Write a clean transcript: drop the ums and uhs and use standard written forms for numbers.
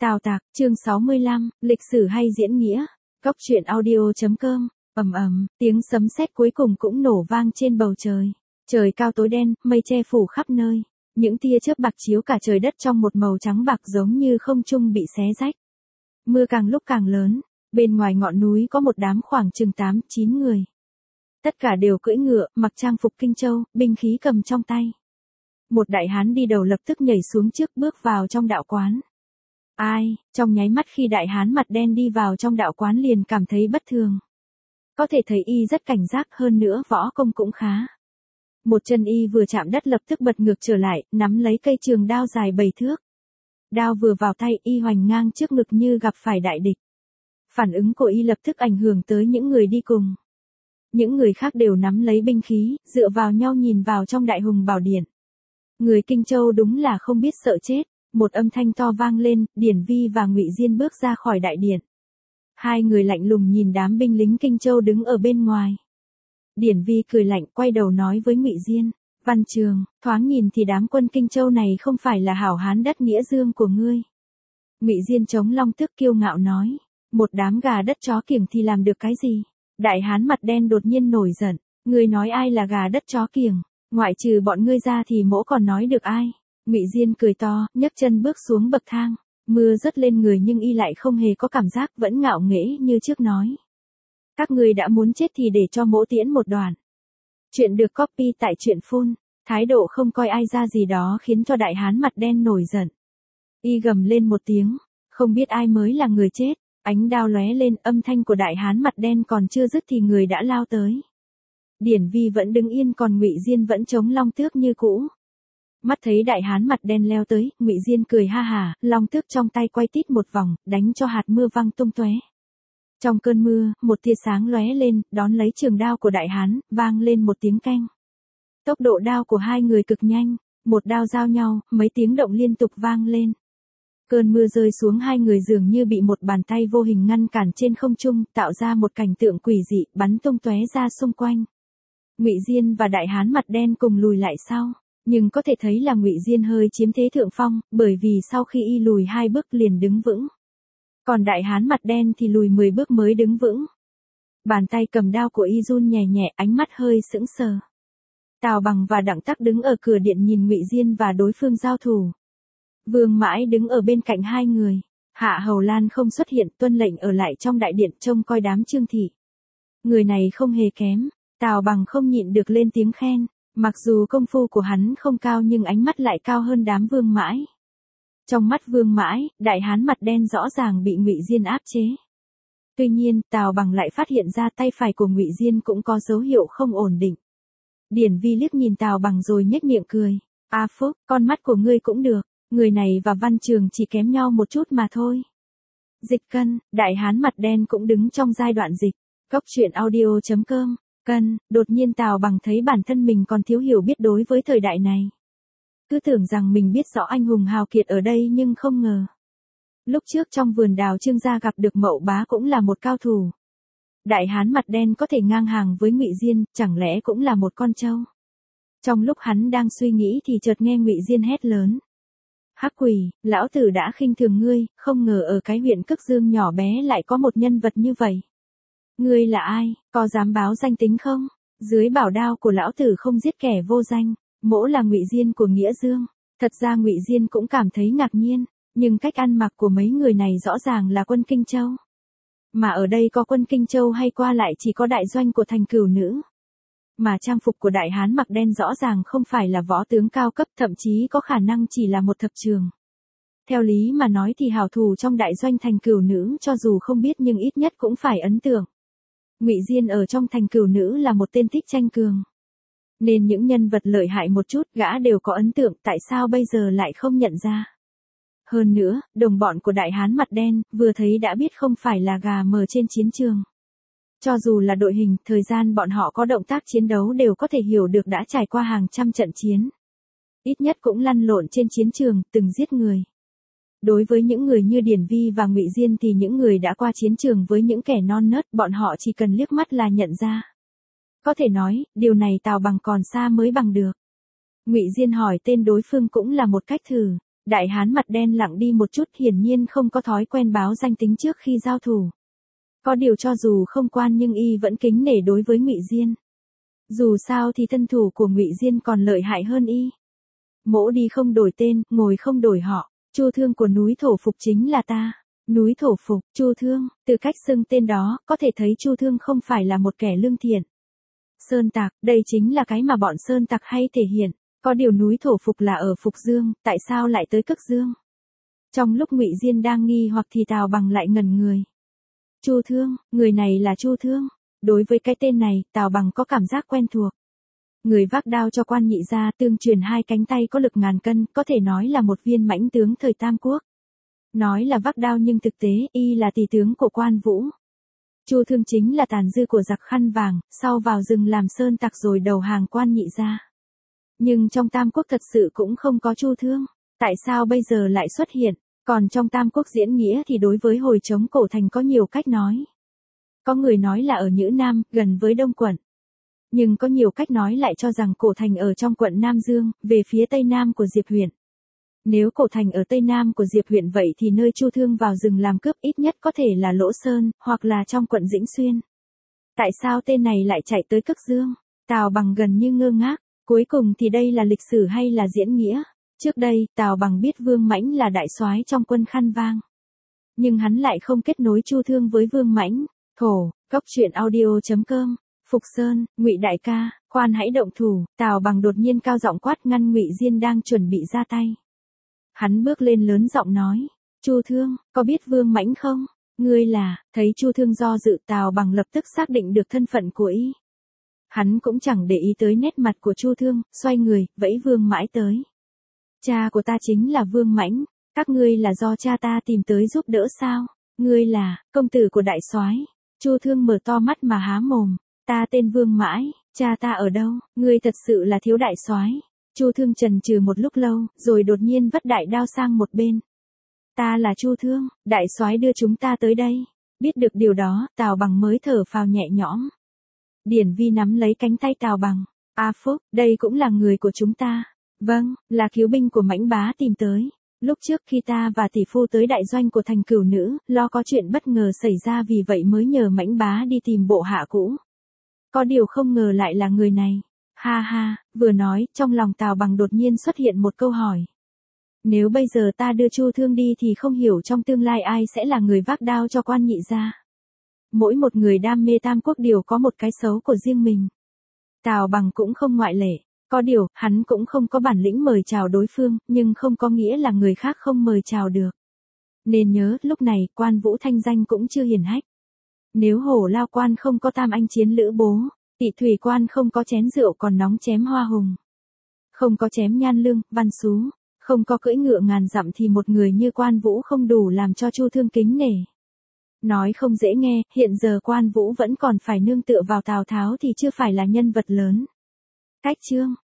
Tào Tạc, chương 65, lịch sử hay diễn nghĩa. Góc truyện audio.com. Tiếng sấm sét cuối cùng cũng nổ vang trên bầu trời. Trời cao tối đen, mây che phủ khắp nơi. Những tia chớp bạc chiếu cả trời đất trong một màu trắng bạc giống như không trung bị xé rách. Mưa càng lúc càng lớn, bên ngoài ngọn núi có một đám khoảng chừng 8-9 người. Tất cả đều cưỡi ngựa, mặc trang phục Kinh Châu, binh khí cầm trong tay. Một đại hán đi đầu lập tức nhảy xuống trước bước vào trong đạo quán. Trong nháy mắt khi đại hán mặt đen đi vào trong đạo quán liền cảm thấy bất thường. Có thể thấy y rất cảnh giác, hơn nữa võ công cũng khá. Một chân y vừa chạm đất lập tức bật ngược trở lại, nắm lấy cây trường đao dài 7 thước. Đao vừa vào tay y hoành ngang trước ngực như gặp phải đại địch. Phản ứng của y lập tức ảnh hưởng tới những người đi cùng. Những người khác đều nắm lấy binh khí, dựa vào nhau nhìn vào trong đại hùng bảo điện. Người Kinh Châu đúng là không biết sợ chết. Một âm thanh to vang lên, Điển Vi và Ngụy Diên bước ra khỏi đại điện. Hai người lạnh lùng nhìn đám binh lính Kinh Châu đứng ở bên ngoài. Điển Vi cười lạnh quay đầu nói với Ngụy Diên, Văn Trường, thoáng nhìn thì đám quân Kinh Châu này không phải là hảo hán đất nghĩa dương của ngươi. Ngụy Diên chống long tước kiêu ngạo nói, một đám gà đất chó kiểng thì làm được cái gì? Đại hán mặt đen đột nhiên nổi giận, ngươi nói ai là gà đất chó kiểng, ngoại trừ bọn ngươi ra thì mỗ còn nói được ai? Ngụy Diên cười to, nhấc chân bước xuống bậc thang, mưa rớt lên người nhưng y lại không hề có cảm giác, vẫn ngạo nghễ như trước nói. Các ngươi đã muốn chết thì để cho mỗ tiễn một đoàn. Chuyện được copy tại truyện phun, thái độ không coi ai ra gì đó khiến cho đại hán mặt đen nổi giận. Y gầm lên một tiếng, không biết ai mới là người chết, ánh đao lóe lên, âm thanh của đại hán mặt đen còn chưa dứt thì người đã lao tới. Điển Vi vẫn đứng yên còn Ngụy Diên vẫn chống long tước như cũ. Mắt thấy đại hán mặt đen leo tới, Ngụy Diên cười ha hả, long tước trong tay quay tít một vòng, đánh cho hạt mưa văng tung tóe. Trong cơn mưa, một tia sáng lóe lên, đón lấy trường đao của đại hán, vang lên một tiếng keng. Tốc độ đao của hai người cực nhanh, một đao giao nhau, mấy tiếng động liên tục vang lên. Cơn mưa rơi xuống hai người dường như bị một bàn tay vô hình ngăn cản trên không trung, tạo ra một cảnh tượng quỷ dị, bắn tung tóe ra xung quanh. Ngụy Diên và đại hán mặt đen cùng lùi lại sau. Nhưng có thể thấy là Ngụy Diên hơi chiếm thế thượng phong, bởi vì sau khi y lùi 2 bước liền đứng vững. Còn đại hán mặt đen thì lùi 10 bước mới đứng vững. Bàn tay cầm đao của y run nhẹ nhẹ, ánh mắt hơi sững sờ. Tào Bằng và Đặng Tắc đứng ở cửa điện nhìn Ngụy Diên và đối phương giao thủ. Vương Mãi đứng ở bên cạnh hai người. Hạ Hầu Lan không xuất hiện, tuân lệnh ở lại trong đại điện trông coi đám Trương thị. Người này không hề kém, Tào Bằng không nhịn được lên tiếng khen. Mặc dù công phu của hắn không cao nhưng ánh mắt lại cao hơn đám Vương Mãi. Trong mắt Vương Mãi, đại hán mặt đen rõ ràng bị Ngụy Diên áp chế. Tuy nhiên, Tào Bằng lại phát hiện ra tay phải của Ngụy Diên cũng có dấu hiệu không ổn định. Điển Vi liếc nhìn Tào Bằng rồi nhếch miệng cười. A Phúc, con mắt của ngươi cũng được, người này và Văn Trường chỉ kém nhau một chút mà thôi. Dịch Cân, đại hán mặt đen cũng đứng trong giai đoạn dịch. Góc truyện audio.com. Đột nhiên Tào Bằng thấy bản thân mình còn thiếu hiểu biết đối với thời đại này. Cứ tưởng rằng mình biết rõ anh hùng hào kiệt ở đây nhưng không ngờ. Lúc trước trong vườn đào Trương gia gặp được Mậu Bá cũng là một cao thủ. Đại hán mặt đen có thể ngang hàng với Ngụy Diên, chẳng lẽ cũng là một con trâu. Trong lúc hắn đang suy nghĩ thì chợt nghe Ngụy Diên hét lớn. Hắc quỷ, lão tử đã khinh thường ngươi, không ngờ ở cái huyện Cức Dương nhỏ bé lại có một nhân vật như vậy. Ngươi là ai, có dám báo danh tính không? Dưới bảo đao của lão tử không giết kẻ vô danh, mỗ là Ngụy Diên của Nghĩa Dương. Thật ra Ngụy Diên cũng cảm thấy ngạc nhiên, nhưng cách ăn mặc của mấy người này rõ ràng là quân Kinh Châu. Mà ở đây có quân Kinh Châu hay qua lại chỉ có đại doanh của Thành Cửu Nữ. Mà trang phục của đại hán mặc đen rõ ràng không phải là võ tướng cao cấp, thậm chí có khả năng chỉ là một thập trường. Theo lý mà nói thì hảo thủ trong đại doanh Thành Cửu Nữ cho dù không biết nhưng ít nhất cũng phải ấn tượng. Ngụy Diên ở trong Thành Cửu Nữ là một tên thích tranh cường. Nên những nhân vật lợi hại một chút gã đều có ấn tượng, tại sao bây giờ lại không nhận ra. Hơn nữa, đồng bọn của đại hán mặt đen, vừa thấy đã biết không phải là gà mờ trên chiến trường. Cho dù là đội hình, thời gian bọn họ có động tác chiến đấu đều có thể hiểu được đã trải qua hàng trăm trận chiến. Ít nhất cũng lăn lộn trên chiến trường, từng giết người. Đối với những người như Điển Vi và Ngụy Diên thì những người đã qua chiến trường với những kẻ non nớt bọn họ chỉ cần liếc mắt là nhận ra. Có thể nói, điều này Tào Bằng còn xa mới bằng được. Ngụy Diên hỏi tên đối phương cũng là một cách thử. Đại hán mặt đen lặng đi một chút, hiển nhiên không có thói quen báo danh tính trước khi giao thủ. Có điều cho dù không quan nhưng y vẫn kính nể đối với Ngụy Diên. Dù sao thì thân thủ của Ngụy Diên còn lợi hại hơn y. Mỗ đi không đổi tên, ngồi không đổi họ, Chu Thương của núi Thổ Phục chính là ta. Núi Thổ Phục, Chu Thương, từ cách xưng tên đó, có thể thấy Chu Thương không phải là một kẻ lương thiện. Sơn tặc, đây chính là cái mà bọn sơn tặc hay thể hiện. Có điều núi Thổ Phục là ở Phục Dương, tại sao lại tới Cực Dương? Trong lúc Ngụy Diên đang nghi hoặc thì Tào Bằng lại ngẩn người. Chu Thương, người này là Chu Thương. Đối với cái tên này, Tào Bằng có cảm giác quen thuộc. Người vác đao cho quan Nhị gia, tương truyền hai cánh tay có lực ngàn cân, có thể nói là một viên mãnh tướng thời Tam Quốc. Nói là vác đao nhưng thực tế, y là tỳ tướng của Quan Vũ. Chu Thương chính là tàn dư của giặc khăn vàng, sau vào rừng làm sơn tặc rồi đầu hàng quan Nhị gia. Nhưng trong Tam Quốc thật sự cũng không có Chu Thương. Tại sao bây giờ lại xuất hiện? Còn trong Tam Quốc diễn nghĩa thì đối với hồi chống cổ thành có nhiều cách nói. Có người nói là ở Nhữ Nam, gần với Đông quận. Nhưng có nhiều cách nói lại cho rằng cổ thành ở trong quận Nam Dương, về phía tây nam của Diệp huyện. Nếu cổ thành ở tây nam của Diệp huyện vậy thì nơi Chu Thương vào rừng làm cướp ít nhất có thể là Lỗ Sơn, hoặc là trong quận Dĩnh Xuyên. Tại sao tên này lại chạy tới Cực Dương? Tào Bằng gần như ngơ ngác. Cuối cùng thì đây là lịch sử hay là diễn nghĩa? Trước đây, Tào Bằng biết Vương Mãnh là đại soái trong quân Khăn Vang. Nhưng hắn lại không kết nối Chu Thương với Vương Mãnh. Thổ, góc truyện audio.com. Phục Sơn, Ngụy đại ca, khoan hãy động thủ. Tào Bằng đột nhiên cao giọng quát ngăn Ngụy Diên đang chuẩn bị ra tay. Hắn bước lên lớn giọng nói, Chu Thương, có biết Vương Mãnh không? Ngươi là, thấy Chu Thương do dự, Tào Bằng lập tức xác định được thân phận của y. Hắn cũng chẳng để ý tới nét mặt của Chu Thương, xoay người, vẫy Vương Mãi tới. Cha của ta chính là Vương Mãnh, các ngươi là do cha ta tìm tới giúp đỡ sao? Ngươi là, công tử của đại soái. Chu Thương mở to mắt mà há mồm, ta tên Vương Mãi, cha ta ở đâu? Ngươi thật sự là thiếu đại soái. Chu Thương chần chừ một lúc lâu, rồi đột nhiên vất đại đao sang một bên. Ta là Chu Thương, đại soái đưa chúng ta tới đây. Biết được điều đó, Tào Bằng mới thở phào nhẹ nhõm. Điển Vi nắm lấy cánh tay Tào Bằng. A Phúc, đây cũng là người của chúng ta. Vâng, là cứu binh của Mãnh bá tìm tới. Lúc trước khi ta và tỷ phu tới đại doanh của thành Cửu Nữ, lo có chuyện bất ngờ xảy ra vì vậy mới nhờ Mãnh bá đi tìm bộ hạ cũ. Có điều không ngờ lại là người này. Ha ha, vừa nói, trong lòng Tào Bằng đột nhiên xuất hiện một câu hỏi. Nếu bây giờ ta đưa Chu Thương đi thì không hiểu trong tương lai ai sẽ là người vác đao cho quan Nhị gia. Mỗi một người đam mê Tam Quốc đều có một cái xấu của riêng mình. Tào Bằng cũng không ngoại lệ. Có điều, hắn cũng không có bản lĩnh mời chào đối phương, nhưng không có nghĩa là người khác không mời chào được. Nên nhớ, lúc này, Quan Vũ thanh danh cũng chưa hiển hách. Nếu Hổ Lao Quan không có Tam Anh Chiến Lữ Bố, Tị Thủy Quan không có chén rượu còn nóng chém Hoa Hùng, không có chém Nhan Lương, Văn Xú, không có cưỡi ngựa ngàn dặm thì một người như Quan Vũ không đủ làm cho Chu Thương kính nể. Nói không dễ nghe, hiện giờ Quan Vũ vẫn còn phải nương tựa vào Tào Tháo thì chưa phải là nhân vật lớn. Cách chương